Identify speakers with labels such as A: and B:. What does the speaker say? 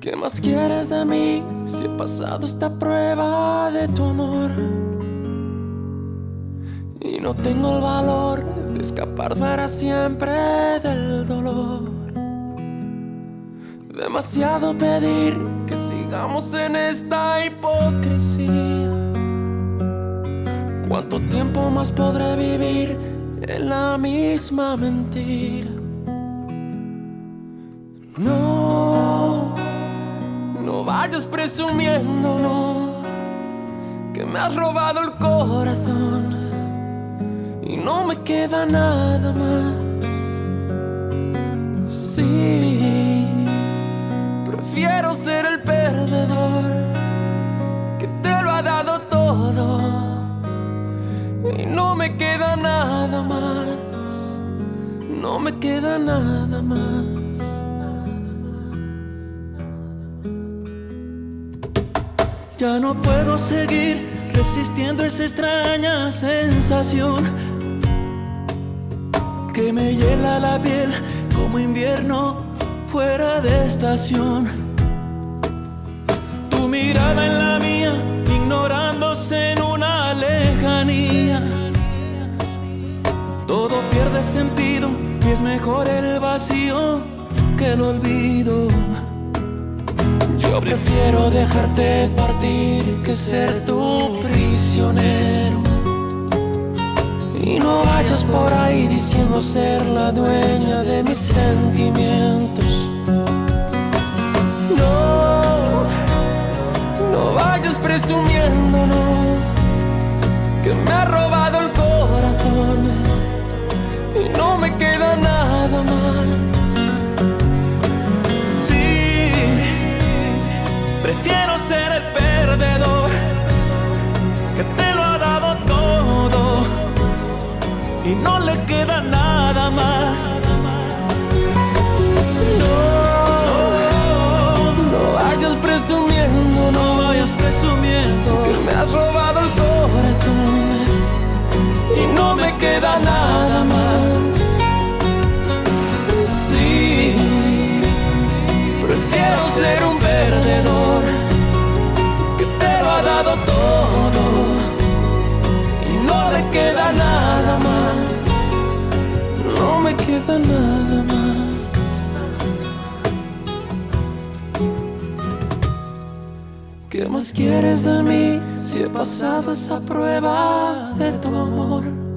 A: ¿Qué más quieres de mí si he pasado esta prueba de tu amor? Y no tengo el valor de escapar para siempre del dolor. Demasiado pedir que sigamos en esta hipocresía. ¿Cuánto tiempo más podré vivir en la misma mentira? No, no vayas presumiendo, no, que me has robado el corazón y no me queda nada más. Sí, prefiero ser el perdedor que te lo ha dado todo y no me queda nada más. No me queda nada más.
B: Ya no puedo seguir resistiendo esa extraña sensación que me hiela la piel como invierno fuera de estación. Tu mirada en la mía, ignorándose en una lejanía. Todo pierde sentido y es mejor el vacío que el olvido.
A: Yo prefiero dejarte partir que ser tu prisionero. Y no vayas por ahí diciendo ser la dueña de mis sentimientos. No, no vayas presumiendo, no, que me ha robado el corazón y no me queda nada más.
B: Prefiero ser el perdedor que te lo ha dado todo y no le queda nada más.
A: No vayas presumiendo,
B: no vayas presumiendo
A: que me has robado el corazón y no me queda nada más. Sí, prefiero ser un perdedor que te lo ha dado todo y no le queda nada más. No me queda nada más. ¿Qué más quieres de mí si he pasado esa prueba de tu amor?